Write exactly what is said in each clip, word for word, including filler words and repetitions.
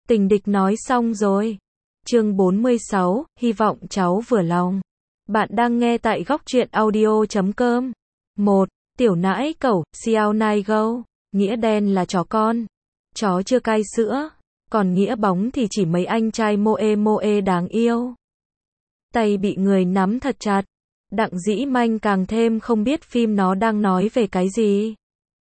Tình địch nói xong rồi. Chương bốn mươi sáu, hy vọng cháu vừa lòng. Bạn đang nghe tại góc truyện audio chấm com. một. Tiểu nãi cẩu, xiao nai gâu. Nghĩa đen là chó con. Chó chưa cai sữa. Còn nghĩa bóng thì chỉ mấy anh trai moe moe đáng yêu. Tay bị người nắm thật chặt. Đặng Dĩ Manh càng thêm không biết phim nó đang nói về cái gì.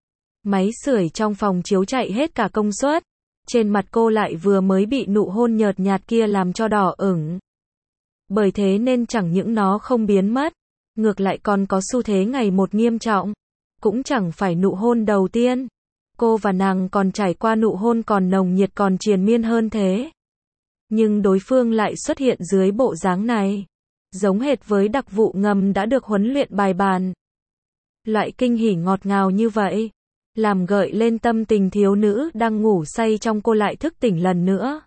Máy sưởi trong phòng chiếu chạy hết cả công suất. Trên mặt cô lại vừa mới bị nụ hôn nhợt nhạt kia làm cho đỏ ửng. Bởi thế nên chẳng những nó không biến mất, ngược lại còn có xu thế ngày một nghiêm trọng. Cũng chẳng phải nụ hôn đầu tiên. Cô và nàng còn trải qua nụ hôn còn nồng nhiệt còn triền miên hơn thế. Nhưng đối phương lại xuất hiện dưới bộ dáng này. Giống hệt với đặc vụ ngầm đã được huấn luyện bài bản. Loại kinh hỉ ngọt ngào như vậy, làm gợi lên tâm tình thiếu nữ đang ngủ say trong cô lại thức tỉnh lần nữa.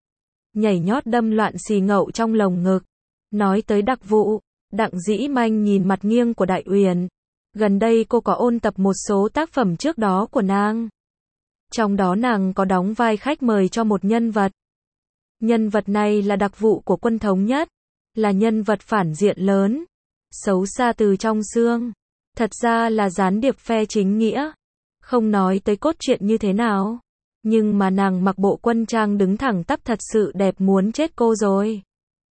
Nhảy nhót đâm loạn xì ngậu trong lồng ngực. Nói tới đặc vụ, Đặng Dĩ Manh nhìn mặt nghiêng của Đại Uyển. Gần đây cô có ôn tập một số tác phẩm trước đó của nàng. Trong đó nàng có đóng vai khách mời cho một nhân vật. Nhân vật này là đặc vụ của Quân Thống Nhất. Là nhân vật phản diện lớn. Xấu xa từ trong xương. Thật ra là gián điệp phe chính nghĩa. Không nói tới cốt truyện như thế nào. Nhưng mà nàng mặc bộ quân trang đứng thẳng tắp thật sự đẹp muốn chết cô rồi.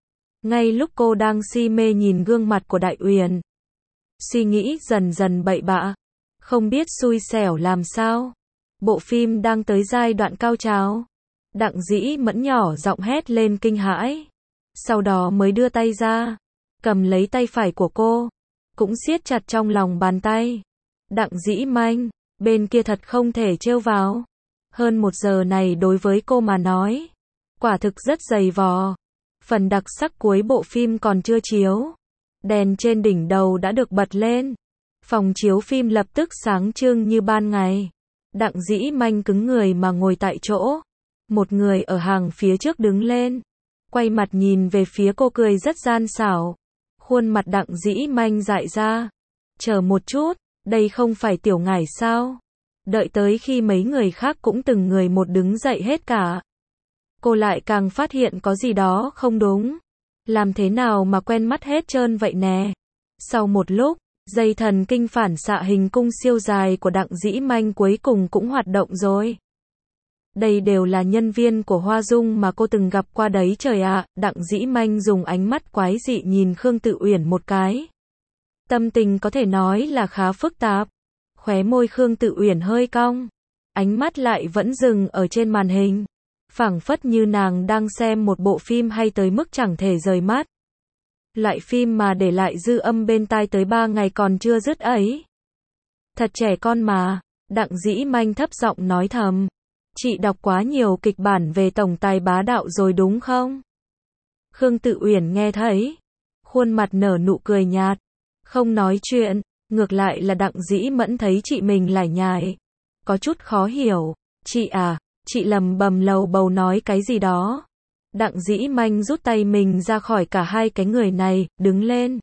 Ngay lúc cô đang si mê nhìn gương mặt của Đại Uyển, suy nghĩ dần dần bậy bạ. Không biết xui xẻo làm sao. Bộ phim đang tới giai đoạn cao trào. Đặng Dĩ Mẫn nhỏ giọng hét lên kinh hãi. Sau đó mới đưa tay ra. Cầm lấy tay phải của cô. Cũng siết chặt trong lòng bàn tay. Đặng Dĩ Manh. Bên kia thật không thể trêu vào. Hơn một giờ này đối với cô mà nói, quả thực rất dày vò. Phần đặc sắc cuối bộ phim còn chưa chiếu. Đèn trên đỉnh đầu đã được bật lên. Phòng chiếu phim lập tức sáng trưng như ban ngày. Đặng Dĩ Manh cứng người mà ngồi tại chỗ. Một người ở hàng phía trước đứng lên. Quay mặt nhìn về phía cô cười rất gian xảo. Khuôn mặt Đặng Dĩ Manh dại ra. Chờ một chút. Đây không phải Tiểu Ngải sao? Đợi tới khi mấy người khác cũng từng người một đứng dậy hết cả. Cô lại càng phát hiện có gì đó không đúng. Làm thế nào mà quen mắt hết trơn vậy nè? Sau một lúc, dây thần kinh phản xạ hình cung siêu dài của Đặng Dĩ Manh cuối cùng cũng hoạt động rồi. Đây đều là nhân viên của Hoa Dung mà cô từng gặp qua đấy trời ạ. Đặng Dĩ Manh dùng ánh mắt quái dị nhìn Khương Tự Uyển một cái. Tâm tình có thể nói là khá phức tạp. Khóe môi Khương Tự Uyển hơi cong. Ánh mắt lại vẫn dừng ở trên màn hình. Phảng phất như nàng đang xem một bộ phim hay tới mức chẳng thể rời mắt. Loại phim mà để lại dư âm bên tai tới ba ngày còn chưa dứt ấy. Thật trẻ con mà. Đặng Dĩ Manh thấp giọng nói thầm. Chị đọc quá nhiều kịch bản về tổng tài bá đạo rồi đúng không? Khương Tự Uyển nghe thấy. Khuôn mặt nở nụ cười nhạt. Không nói chuyện, ngược lại là Đặng Dĩ Mẫn thấy chị mình lải nhải. Có chút khó hiểu. Chị à, chị lầm bầm lầu bầu nói cái gì đó. Đặng Dĩ Manh rút tay mình ra khỏi cả hai cái người này, đứng lên.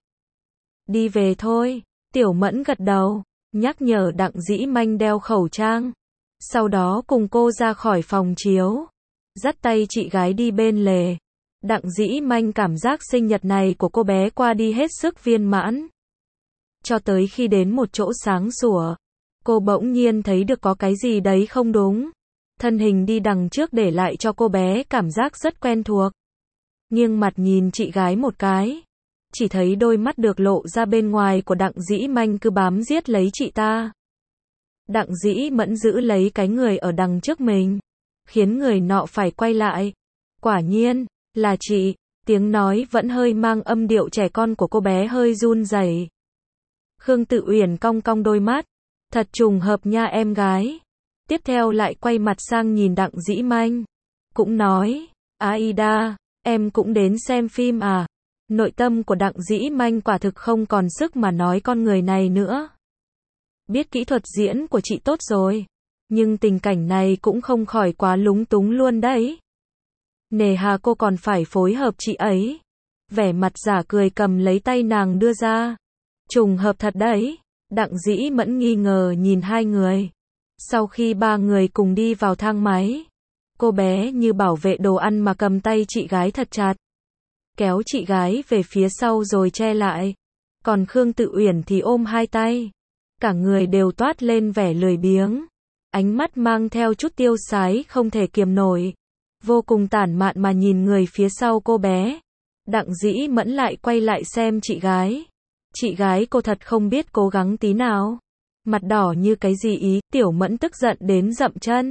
Đi về thôi. Tiểu Mẫn gật đầu, nhắc nhở Đặng Dĩ Manh đeo khẩu trang. Sau đó cùng cô ra khỏi phòng chiếu. Dắt tay chị gái đi bên lề. Đặng Dĩ Manh cảm giác sinh nhật này của cô bé qua đi hết sức viên mãn. Cho tới khi đến một chỗ sáng sủa, cô bỗng nhiên thấy được có cái gì đấy không đúng. Thân hình đi đằng trước để lại cho cô bé cảm giác rất quen thuộc. Nghiêng mặt nhìn chị gái một cái. Chỉ thấy đôi mắt được lộ ra bên ngoài của Đặng Dĩ Manh cứ bám giết lấy chị ta. Đặng Dĩ Mẫn giữ lấy cái người ở đằng trước mình. Khiến người nọ phải quay lại. Quả nhiên, là chị. Tiếng nói vẫn hơi mang âm điệu trẻ con của cô bé hơi run rẩy. Khương Tự Uyển cong cong đôi mắt. Thật trùng hợp nha em gái. Tiếp theo lại quay mặt sang nhìn Đặng Dĩ Manh. Cũng nói, Aida, em cũng đến xem phim à? Nội tâm của Đặng Dĩ Manh quả thực không còn sức mà nói con người này nữa. Biết kỹ thuật diễn của chị tốt rồi. Nhưng tình cảnh này cũng không khỏi quá lúng túng luôn đấy. Nề hà cô còn phải phối hợp chị ấy. Vẻ mặt giả cười cầm lấy tay nàng đưa ra. Trùng hợp thật đấy. Đặng Dĩ Mẫn nghi ngờ nhìn hai người. Sau khi ba người cùng đi vào thang máy, Cô bé như bảo vệ đồ ăn mà cầm tay chị gái thật chặt. Kéo chị gái về phía sau rồi che lại. Còn Khương Tự Uyển thì ôm hai tay. Cả người đều toát lên vẻ lười biếng. Ánh mắt mang theo chút tiêu sái không thể kiềm nổi. Vô cùng tản mạn mà nhìn người phía sau cô bé. Đặng Dĩ Mẫn lại quay lại xem chị gái. Chị gái cô thật không biết cố gắng tí nào. Mặt đỏ như cái gì ý, Tiểu Mẫn tức giận đến dậm chân.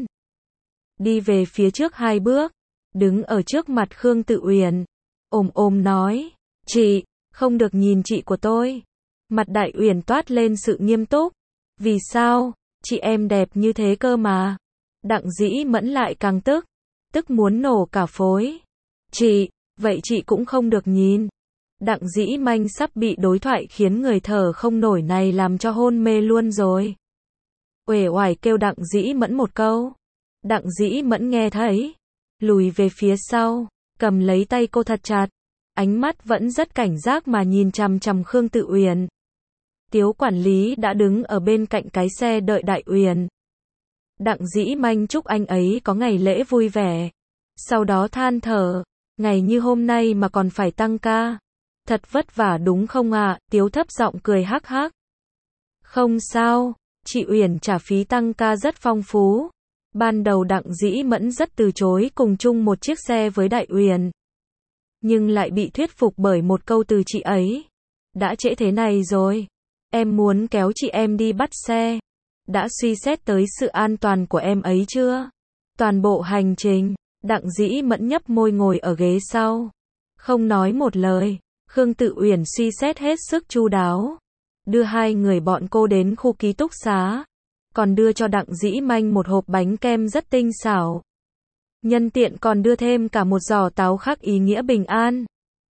Đi về phía trước hai bước. Đứng ở trước mặt Khương Tự Uyển. Ồm ồm nói. Chị, không được nhìn chị của tôi. Mặt Đại Uyển toát lên sự nghiêm túc. Vì sao? Chị em đẹp như thế cơ mà. Đặng Dĩ Mẫn lại càng tức. Tức muốn nổ cả phối. Chị, vậy chị cũng không được nhìn. Đặng Dĩ Manh sắp bị đối thoại khiến người thở không nổi này làm cho hôn mê luôn rồi. Uể oải kêu Đặng Dĩ Mẫn một câu. Đặng Dĩ Mẫn nghe thấy. Lùi về phía sau. Cầm lấy tay cô thật chặt. Ánh mắt vẫn rất cảnh giác mà nhìn chằm chằm Khương Tự Uyển. Tiếu quản lý đã đứng ở bên cạnh cái xe đợi Đại Uyển. Đặng Dĩ Manh chúc anh ấy có ngày lễ vui vẻ. Sau đó than thở. Ngày như hôm nay mà còn phải tăng ca. Thật vất vả đúng không ạ? À? Tiếu thấp giọng cười hắc hắc. Không sao. Chị Uyển trả phí tăng ca rất phong phú. Ban đầu Đặng Dĩ Mẫn rất từ chối cùng chung một chiếc xe với Đại Uyển. Nhưng lại bị thuyết phục bởi một câu từ chị ấy. Đã trễ thế này rồi. Em muốn kéo chị em đi bắt xe. Đã suy xét tới sự an toàn của em ấy chưa? Toàn bộ hành trình, Đặng Dĩ Mẫn nhấp môi ngồi ở ghế sau. Không nói một lời. Khương Tự Uyển suy xét hết sức chu đáo. Đưa hai người bọn cô đến khu ký túc xá. Còn đưa cho Đặng Dĩ Manh một hộp bánh kem rất tinh xảo. Nhân tiện còn đưa thêm cả một giỏ táo khắc ý nghĩa bình an.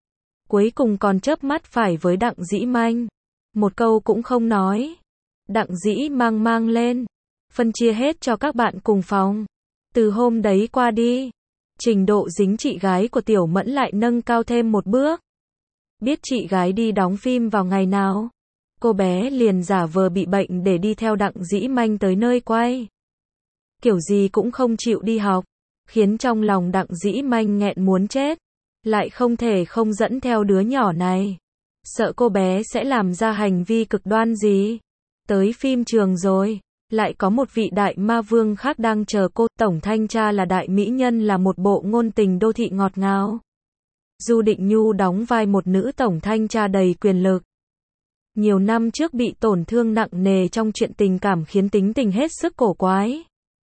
Cuối cùng còn chớp mắt phải với Đặng Dĩ Manh. Một câu cũng không nói. Đặng Dĩ mang mang lên. Phân chia hết cho các bạn cùng phòng. Từ hôm đấy qua đi. Trình độ dính chị gái của Tiểu Mẫn lại nâng cao thêm một bước. Biết chị gái đi đóng phim vào ngày nào. Cô bé liền giả vờ bị bệnh để đi theo Đặng Dĩ Manh tới nơi quay. Kiểu gì cũng không chịu đi học. Khiến trong lòng Đặng Dĩ Manh nghẹn muốn chết. Lại không thể không dẫn theo đứa nhỏ này. Sợ cô bé sẽ làm ra hành vi cực đoan gì. Tới phim trường rồi. Lại có một vị đại ma vương khác đang chờ cô. Tổng thanh tra là đại mỹ nhân là một bộ ngôn tình đô thị ngọt ngào. Du Định Nhu đóng vai một nữ tổng thanh tra đầy quyền lực. Nhiều năm trước bị tổn thương nặng nề trong chuyện tình cảm khiến tính tình hết sức cổ quái.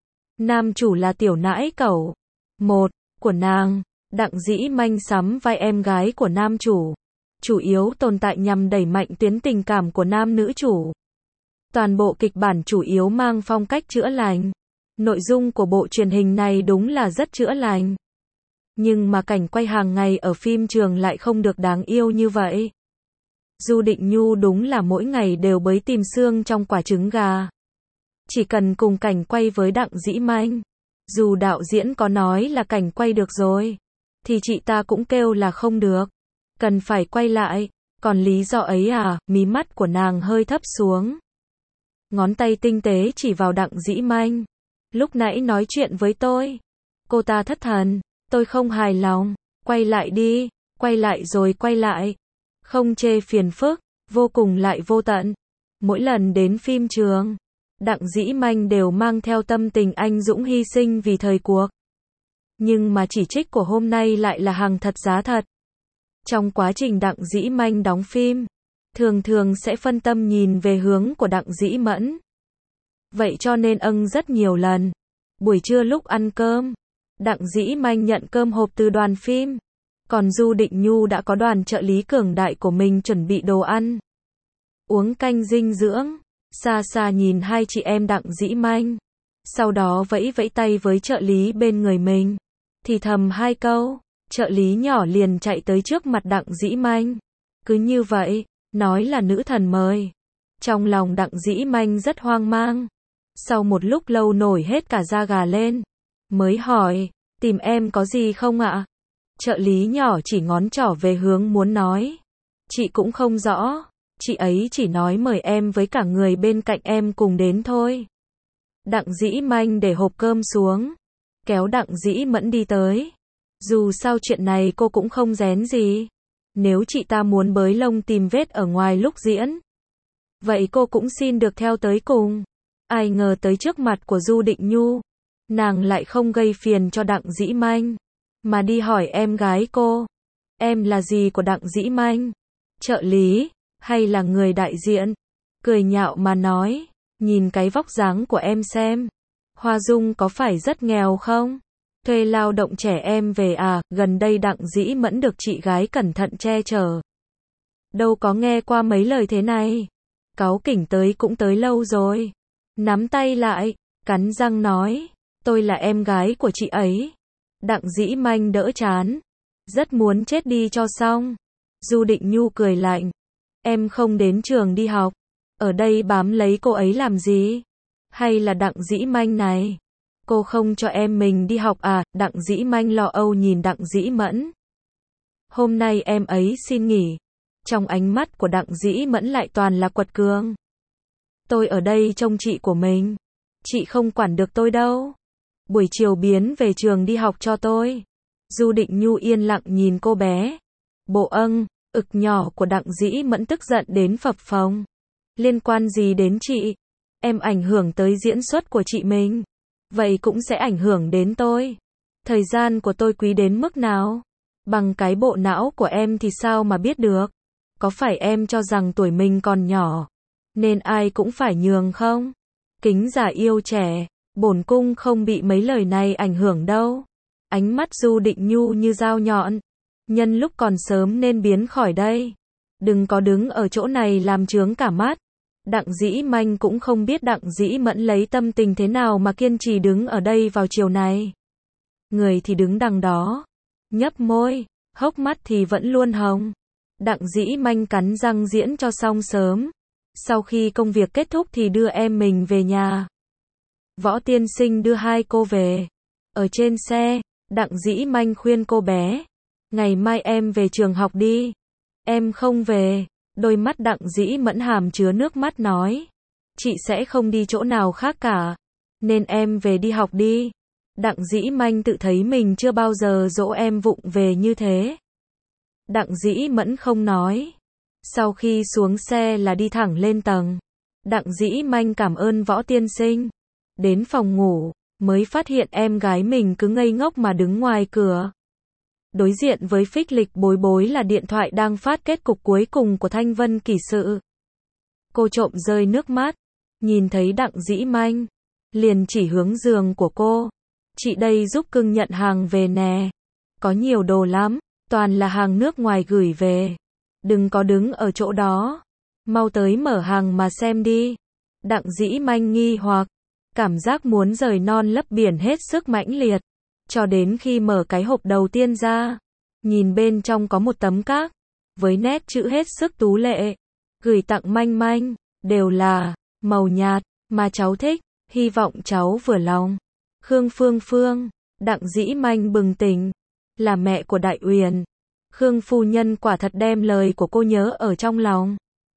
Nam chủ là Tiểu Nãi Cẩu. Một, của nàng. Đặng Dĩ Manh sắm vai em gái của nam chủ. Chủ yếu tồn tại nhằm đẩy mạnh tuyến tình cảm của nam nữ chủ. Toàn bộ kịch bản chủ yếu mang phong cách chữa lành. Nội dung của bộ truyền hình này đúng là rất chữa lành. Nhưng mà cảnh quay hàng ngày ở phim trường lại không được đáng yêu như vậy. Du Định Nhu đúng là mỗi ngày đều bới tìm xương trong quả trứng gà. Chỉ cần cùng cảnh quay với Đặng Dĩ Manh. Dù đạo diễn có nói là cảnh quay được rồi. Thì chị ta cũng kêu là không được. Cần phải quay lại. Còn lý do ấy à, mí mắt của nàng hơi thấp xuống. Ngón tay tinh tế chỉ vào Đặng Dĩ Manh. Lúc nãy nói chuyện với tôi. Cô ta thất thần. Tôi không hài lòng. Quay lại đi. Quay lại rồi quay lại. Không chê phiền phức. Vô cùng lại vô tận. Mỗi lần đến phim trường. Đặng Dĩ Manh đều mang theo tâm tình anh dũng hy sinh vì thời cuộc. Nhưng mà chỉ trích của hôm nay lại là hàng thật giá thật. Trong quá trình Đặng Dĩ Manh đóng phim, thường thường sẽ phân tâm nhìn về hướng của Đặng Dĩ Mẫn. Vậy cho nên âng rất nhiều lần. Buổi trưa lúc ăn cơm, Đặng Dĩ Manh nhận cơm hộp từ đoàn phim. Còn Du Định Nhu đã có đoàn trợ lý cường đại của mình chuẩn bị đồ ăn. Uống canh dinh dưỡng. Xa xa nhìn hai chị em Đặng Dĩ Manh. Sau đó vẫy vẫy tay với trợ lý bên người mình. Thì thầm hai câu. Trợ lý nhỏ liền chạy tới trước mặt Đặng Dĩ Manh. Cứ như vậy, nói là nữ thần mời. Trong lòng Đặng Dĩ Manh rất hoang mang. Sau một lúc lâu nổi hết cả da gà lên. Mới hỏi, tìm em có gì không ạ? Trợ lý nhỏ chỉ ngón trỏ về hướng muốn nói. Chị cũng không rõ. Chị ấy chỉ nói mời em với cả người bên cạnh em cùng đến thôi. Đặng Dĩ Manh để hộp cơm xuống. kéo Đặng Dĩ Mẫn đi tới. Dù sao chuyện này cô cũng không rén gì. Nếu chị ta muốn bới lông tìm vết ở ngoài lúc diễn, vậy cô cũng xin được theo tới cùng. Ai ngờ tới trước mặt của Du Định Nhu, nàng lại không gây phiền cho Đặng Dĩ Manh, mà đi hỏi em gái cô. Em là gì của Đặng Dĩ Manh? Trợ lý, hay là người đại diện? Cười nhạo mà nói, nhìn cái vóc dáng của em xem. Hoa Dung có phải rất nghèo không? Thuê lao động trẻ em về à? Gần đây Đặng Dĩ Mẫn được chị gái cẩn thận che chở. Đâu có nghe qua mấy lời thế này. Cáu kỉnh tới cũng tới lâu rồi. Nắm tay lại, cắn răng nói, tôi là em gái của chị ấy. Đặng Dĩ Manh đỡ chán, rất muốn chết đi cho xong. Du Định Nhu cười lạnh, em không đến trường đi học, ở đây bám lấy cô ấy làm gì? Hay là Đặng Dĩ Manh này, cô không cho em mình đi học à? Đặng Dĩ Manh lo âu nhìn Đặng Dĩ Mẫn. Hôm nay em ấy xin nghỉ. Trong ánh mắt của Đặng Dĩ Mẫn lại toàn là quật cường. Tôi ở đây trông chị của mình, chị không quản được tôi đâu. Buổi chiều biến về trường đi học cho tôi. Du Định Nhu yên lặng nhìn cô bé. Bộ âng, ực nhỏ của Đặng Dĩ Mẫn tức giận đến phập phồng. Liên quan gì đến chị? Em ảnh hưởng tới diễn xuất của chị mình, vậy cũng sẽ ảnh hưởng đến tôi. Thời gian của tôi quý đến mức nào? Bằng cái bộ não của em thì sao mà biết được? Có phải em cho rằng tuổi mình còn nhỏ, nên ai cũng phải nhường không? Kính giả yêu trẻ, bổn cung không bị mấy lời này ảnh hưởng đâu. Ánh mắt Du Định Nhu như dao nhọn. Nhân lúc còn sớm nên biến khỏi đây. Đừng có đứng ở chỗ này làm chướng cả mắt. Đặng Dĩ Manh cũng không biết Đặng Dĩ Mẫn lấy tâm tình thế nào mà kiên trì đứng ở đây vào chiều này. Người thì đứng đằng đó, nhấp môi, hốc mắt thì vẫn luôn hồng. Đặng Dĩ Manh cắn răng diễn cho xong sớm. Sau khi công việc kết thúc thì đưa em mình về nhà. Võ tiên sinh đưa hai cô về. Ở trên xe, Đặng Dĩ Manh khuyên cô bé, ngày mai em về trường học đi. Em không về. Đôi mắt Đặng Dĩ Mẫn hàm chứa nước mắt nói, chị sẽ không đi chỗ nào khác cả, nên em về đi học đi. Đặng Dĩ Manh tự thấy mình chưa bao giờ dỗ em vụng về như thế. Đặng Dĩ Mẫn không nói. Sau khi xuống xe là đi thẳng lên tầng. Đặng Dĩ Manh cảm ơn Võ tiên sinh. Đến phòng ngủ, mới phát hiện em gái mình cứ ngây ngốc mà đứng ngoài cửa. Đối diện với phích lịch bối bối là điện thoại đang phát kết cục cuối cùng của Thanh Vân Kỷ sự. Cô trộm rơi nước mắt, nhìn thấy Đặng Dĩ Manh, liền chỉ hướng giường của cô. Chị đây giúp cưng nhận hàng về nè. Có nhiều đồ lắm, toàn là hàng nước ngoài gửi về. Đừng có đứng ở chỗ đó, mau tới mở hàng mà xem đi. Đặng Dĩ Manh nghi hoặc, cảm giác muốn rời non lấp biển hết sức mãnh liệt. Cho đến khi mở cái hộp đầu tiên ra, nhìn bên trong có một tấm các, với nét chữ hết sức tú lệ, gửi tặng Manh Manh, đều là màu nhạt, mà cháu thích, hy vọng cháu vừa lòng. Khương Phương Phương, Đặng Dĩ Manh bừng tỉnh, là mẹ của Đại Uyển. Khương phu nhân quả thật đem lời của cô nhớ ở trong lòng.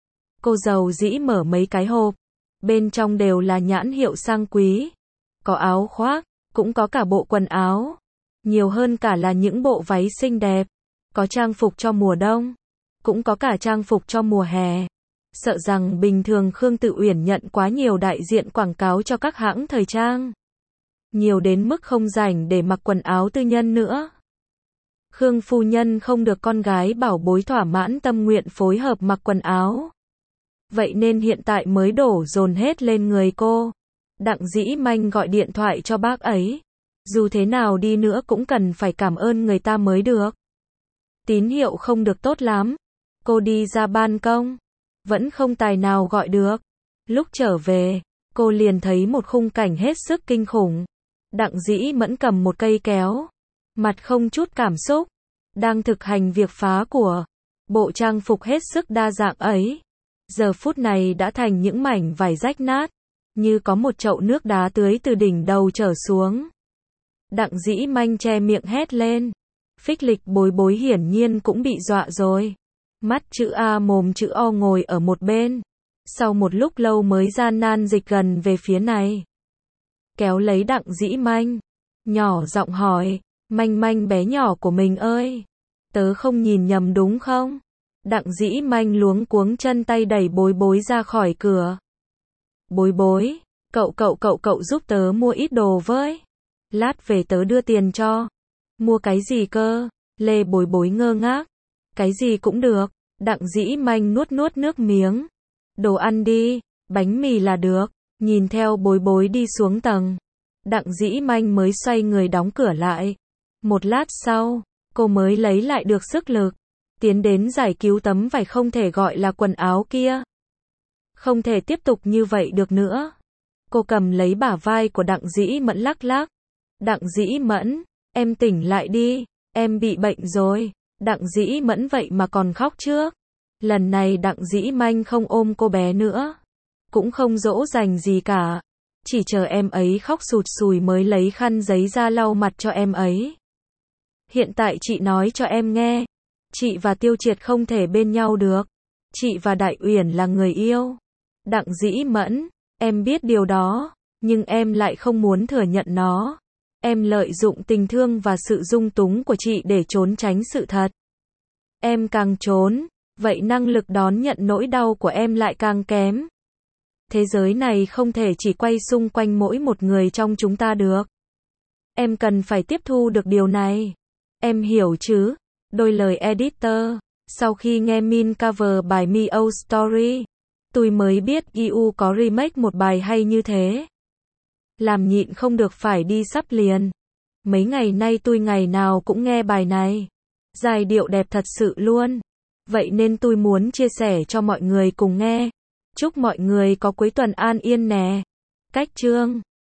Cô giàu dĩ mở mấy cái hộp, bên trong đều là nhãn hiệu sang quý, có áo khoác, cũng có cả bộ quần áo, nhiều hơn cả là những bộ váy xinh đẹp, có trang phục cho mùa đông, cũng có cả trang phục cho mùa hè. Sợ rằng bình thường Khương Tự Uyển nhận quá nhiều đại diện quảng cáo cho các hãng thời trang, nhiều đến mức không rảnh để mặc quần áo tư nhân nữa. Khương phu nhân không được con gái bảo bối thỏa mãn tâm nguyện phối hợp mặc quần áo, vậy nên hiện tại mới đổ dồn hết lên người cô. Đặng Dĩ Manh gọi điện thoại cho bác ấy, dù thế nào đi nữa cũng cần phải cảm ơn người ta mới được. Tín hiệu không được tốt lắm, cô đi ra ban công, vẫn không tài nào gọi được. Lúc trở về, cô liền thấy một khung cảnh hết sức kinh khủng. Đặng Dĩ Mẫn cầm một cây kéo, mặt không chút cảm xúc, đang thực hành việc phá của. Bộ trang phục hết sức đa dạng ấy, giờ phút này đã thành những mảnh vải rách nát, như có một chậu nước đá tưới từ đỉnh đầu trở xuống. Đặng Dĩ Manh che miệng hét lên. Phích lịch bối bối hiển nhiên cũng bị dọa rồi. Mắt chữ A mồm chữ O ngồi ở một bên. Sau một lúc lâu mới gian nan dịch gần về phía này, kéo lấy Đặng Dĩ Manh. nhỏ giọng hỏi, Manh Manh bé nhỏ của mình ơi, tớ không nhìn nhầm đúng không? Đặng Dĩ Manh luống cuống chân tay đẩy Bối Bối ra khỏi cửa. Bối Bối, cậu cậu cậu cậu giúp tớ mua ít đồ với. Lát về tớ đưa tiền cho. Mua cái gì cơ? Lê Bối Bối ngơ ngác. Cái gì cũng được. Đặng Dĩ Manh nuốt nuốt nước miếng. Đồ ăn đi, bánh mì là được. Nhìn theo Bối Bối đi xuống tầng, Đặng Dĩ Manh mới xoay người đóng cửa lại. Một lát sau, cô mới lấy lại được sức lực, tiến đến giải cứu tấm vải không thể gọi là quần áo kia. Không thể tiếp tục như vậy được nữa. Cô cầm lấy bả vai của Đặng Dĩ Mẫn lắc lắc. Đặng Dĩ Mẫn, em tỉnh lại đi, em bị bệnh rồi. Đặng Dĩ Mẫn vậy mà còn khóc trước. Lần này Đặng Dĩ Manh không ôm cô bé nữa, cũng không dỗ dành gì cả. Chỉ chờ em ấy khóc sụt sùi mới lấy khăn giấy ra lau mặt cho em ấy. Hiện tại chị nói cho em nghe, chị và Tiêu Triệt không thể bên nhau được. Chị và Đại Uyển là người yêu. Đặng Dĩ Mẫn, em biết điều đó, nhưng em lại không muốn thừa nhận nó. Em lợi dụng tình thương và sự dung túng của chị để trốn tránh sự thật. Em càng trốn, vậy năng lực đón nhận nỗi đau của em lại càng kém. Thế giới này không thể chỉ quay xung quanh mỗi một người trong chúng ta được. Em cần phải tiếp thu được điều này. Em hiểu chứ? Đôi lời editor. Sau khi nghe Min cover bài Me Oh Story, tôi mới biết i u có remake một bài hay như thế. Làm nhịn không được phải đi sắp liền. Mấy ngày nay tôi ngày nào cũng nghe bài này. Giai điệu đẹp thật sự luôn. Vậy nên tôi muốn chia sẻ cho mọi người cùng nghe. Chúc mọi người có cuối tuần an yên nè. Cách chương